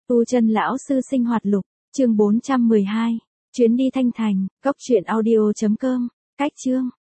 Tu chân lão sư sinh hoạt lục, chương 412, chuyến đi Thanh Thành, cốc truyện audio.com, cách chương.